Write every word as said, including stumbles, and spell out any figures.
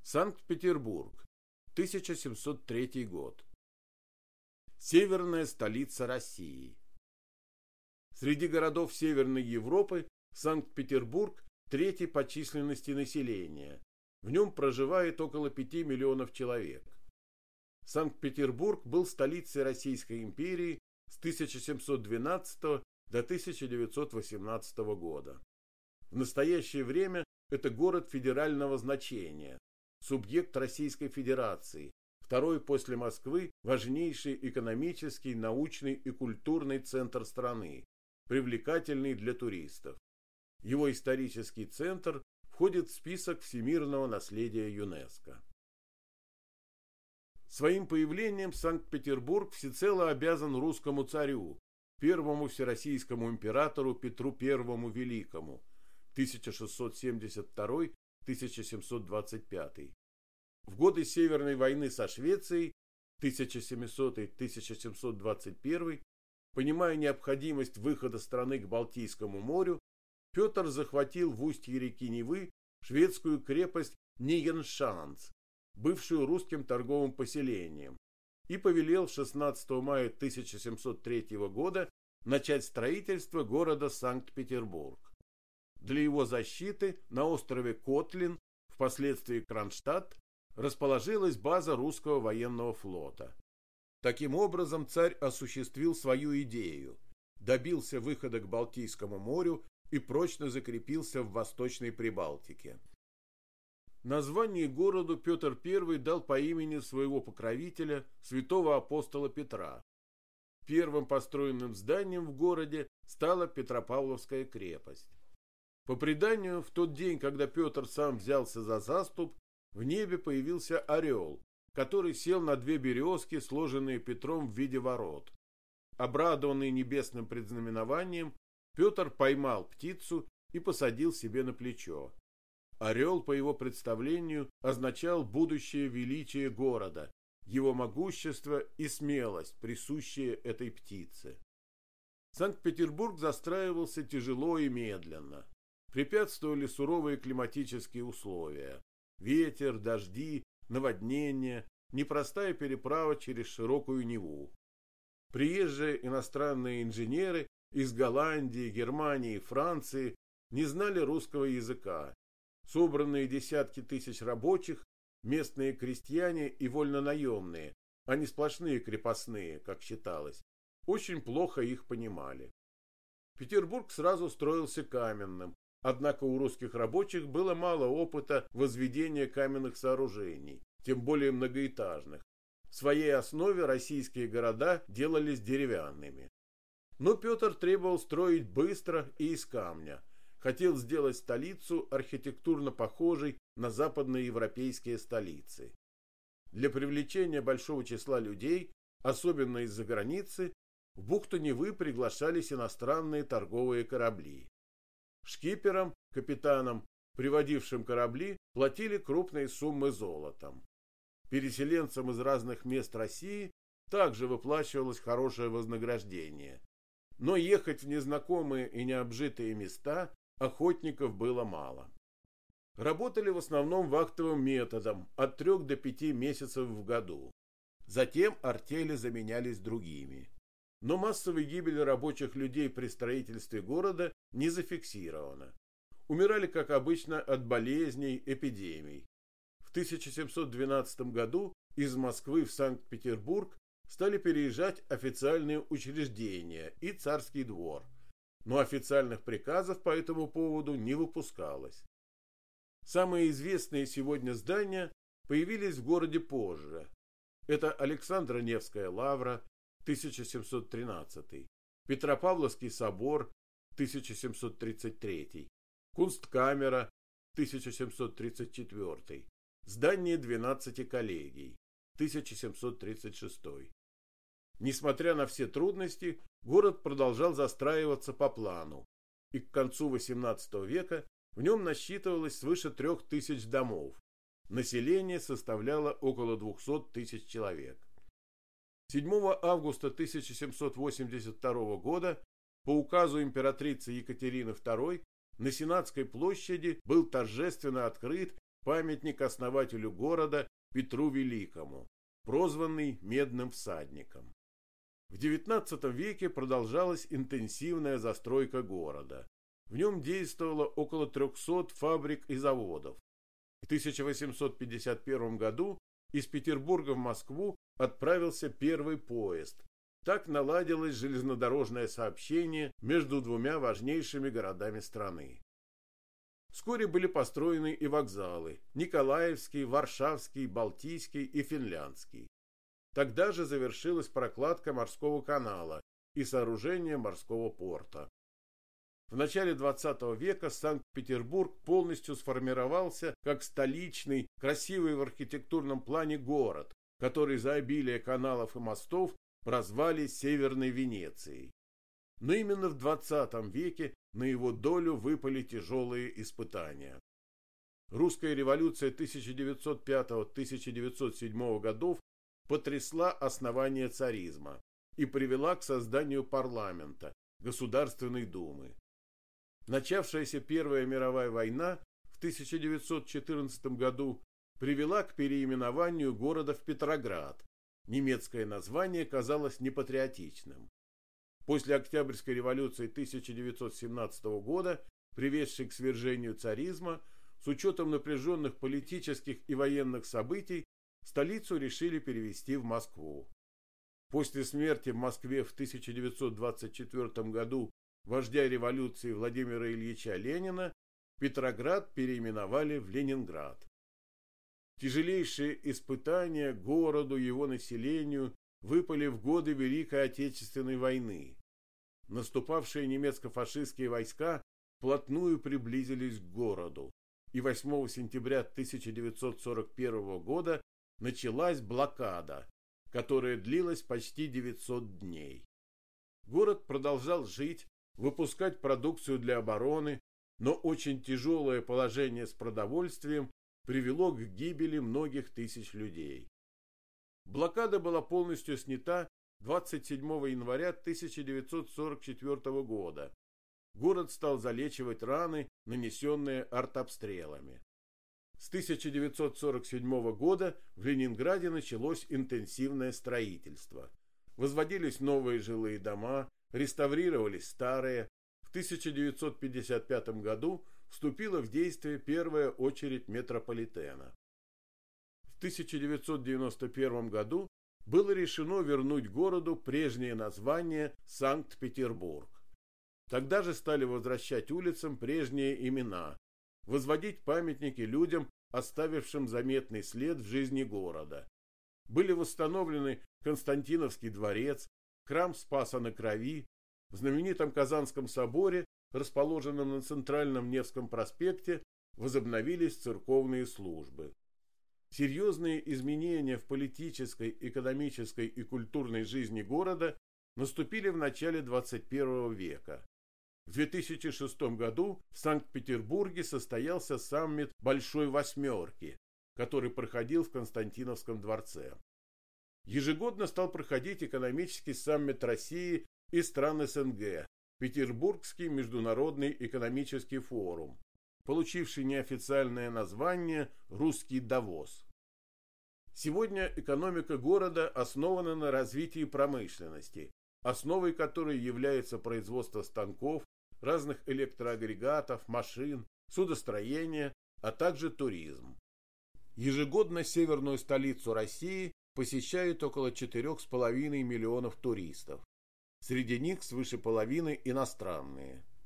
Санкт-Петербург, тысяча семьсот третий год. Северная столица России. Среди городов Северной Европы Санкт-Петербург третий по численности населения. В нем проживает около пяти миллионов человек. Санкт-Петербург был столицей Российской империи с тысяча семьсот двенадцатого до тысяча девятьсот восемнадцатого года. В настоящее время это город федерального значения, субъект Российской Федерации, второй после Москвы важнейший экономический, научный и культурный центр страны, привлекательный для туристов. Его исторический центр входит в список всемирного наследия ЮНЕСКО. Своим появлением Санкт-Петербург всецело обязан русскому царю, первому всероссийскому императору Петру Первому Великому, тысяча шестьсот семьдесят второй — тысяча семьсот двадцать пятый. В годы Северной войны со Швецией тысяча семисотый — тысяча семьсот двадцать первый, понимая необходимость выхода страны к Балтийскому морю, Петр захватил в устье реки Невы шведскую крепость Нигеншанс, бывшую русским торговым поселением, и повелел шестнадцатого мая тысяча семьсот третьего года начать строительство города Санкт-Петербург. Для его защиты на острове Котлин, впоследствии Кронштадт, расположилась база русского военного флота. Таким образом, царь осуществил свою идею, добился выхода к Балтийскому морю и прочно закрепился в Восточной Прибалтике. Название городу Петр Первый дал по имени своего покровителя, святого апостола Петра. Первым построенным зданием в городе стала Петропавловская крепость. По преданию, в тот день, когда Петр сам взялся за заступ, в небе появился орел, который сел на две березки, сложенные Петром в виде ворот. Обрадованный небесным предзнаменованием, Петр поймал птицу и посадил себе на плечо. Орел, по его представлению, означал будущее величие города, его могущество и смелость, присущие этой птице. Санкт-Петербург застраивался тяжело и медленно. Препятствовали суровые климатические условия: ветер, дожди, наводнения, непростая переправа через широкую Неву. Приезжие иностранные инженеры из Голландии, Германии и Франции не знали русского языка. Собранные десятки тысяч рабочих, местные крестьяне и вольнонаемные, а не сплошные крепостные, как считалось, очень плохо их понимали. Петербург сразу строился каменным, однако у русских рабочих было мало опыта возведения каменных сооружений, тем более многоэтажных. В своей основе российские города делались деревянными. Но Петр требовал строить быстро и из камня. Хотел сделать столицу архитектурно похожей на западноевропейские столицы. Для привлечения большого числа людей, особенно из-за границы, в бухту Невы приглашались иностранные торговые корабли. Шкиперам, капитанам, приводившим корабли, платили крупные суммы золотом. Переселенцам из разных мест России также выплачивалось хорошее вознаграждение. Но ехать в незнакомые и необжитые места охотников было мало. Работали в основном вахтовым методом от трех до пяти месяцев в году. Затем артели заменялись другими. Но массовой гибели рабочих людей при строительстве города не зафиксировано. Умирали, как обычно, от болезней, эпидемий. В тысяча семьсот двенадцатом году из Москвы в Санкт-Петербург стали переезжать официальные учреждения и царский двор, но официальных приказов по этому поводу не выпускалось. Самые известные сегодня здания появились в городе позже. Это Александро Невская лавра, тысяча семьсот тринадцатый, Петропавловский собор, тысяча семьсот тридцать третий, Кунсткамера, тысяча семьсот тридцать четвёртый, здание двенадцати коллегий, тысяча семьсот тридцать шестой. Несмотря на все трудности, город продолжал застраиваться по плану, и к концу восемнадцатого века в нем насчитывалось свыше трех тысяч домов. Население составляло около двухсот тысяч человек. седьмого августа тысяча семьсот восемьдесят второго года по указу императрицы Екатерины второй на Сенатской площади был торжественно открыт памятник основателю города Петру Великому, прозванный Медным всадником. В девятнадцатом веке продолжалась интенсивная застройка города. В нем действовало около трехсот фабрик и заводов. В тысяча восемьсот пятьдесят первом году из Петербурга в Москву отправился первый поезд. Так наладилось железнодорожное сообщение между двумя важнейшими городами страны. Вскоре были построены и вокзалы – Николаевский, Варшавский, Балтийский и Финляндский. Тогда же завершилась прокладка морского канала и сооружение морского порта. В начале двадцатого века Санкт-Петербург полностью сформировался как столичный, красивый в архитектурном плане город, который за обилие каналов и мостов прозвали Северной Венецией. Но именно в двадцатом веке на его долю выпали тяжелые испытания. Русская революция тысяча девятьсот пятого — тысяча девятьсот седьмого годов потрясла основание царизма и привела к созданию парламента, Государственной Думы. Начавшаяся Первая мировая война в тысяча девятьсот четырнадцатом году привела к переименованию города в Петроград. Немецкое название казалось непатриотичным. После Октябрьской революции тысяча девятьсот семнадцатого года, приведшей к свержению царизма, с учетом напряженных политических и военных событий, столицу решили перевести в Москву. После смерти в Москве в тысяча девятьсот двадцать четвёртом году вождя революции Владимира Ильича Ленина, Петроград переименовали в Ленинград. Тяжелейшие испытания городу и его населению выпали в годы Великой Отечественной войны. Наступавшие немецко-фашистские войска вплотную приблизились к городу, и восьмого сентября тысяча девятьсот сорок первого года началась блокада, которая длилась почти девятьсот дней. Город продолжал жить, выпускать продукцию для обороны, но очень тяжелое положение с продовольствием привело к гибели многих тысяч людей. Блокада была полностью снята двадцать седьмого января тысяча девятьсот сорок четвёртого года. Город стал залечивать раны, нанесенные артобстрелами. С тысяча девятьсот сорок седьмого года в Ленинграде началось интенсивное строительство. Возводились новые жилые дома, реставрировались старые. В тысяча девятьсот пятьдесят пятом году вступила в действие первая очередь метрополитена. В тысяча девятьсот девяносто первом году было решено вернуть городу прежнее название Санкт-Петербург. Тогда же стали возвращать улицам прежние имена, возводить памятники людям, оставившим заметный след в жизни города. Были восстановлены Константиновский дворец, храм Спаса на Крови, в знаменитом Казанском соборе, расположенном на Центральном Невском проспекте, возобновились церковные службы. Серьезные изменения в политической, экономической и культурной жизни города наступили в начале двадцать первого века. В две тысячи шестом году в Санкт-Петербурге состоялся саммит Большой Восьмерки, который проходил в Константиновском дворце. Ежегодно стал проходить экономический саммит России и стран СНГ, Петербургский международный экономический форум, получивший неофициальное название «Русский Давос». Сегодня экономика города основана на развитии промышленности, основой которой является производство станков, разных электроагрегатов, машин, судостроение, а также туризм. Ежегодно северную столицу России посещают около четырёх с половиной миллионов туристов. Среди них свыше половины иностранные.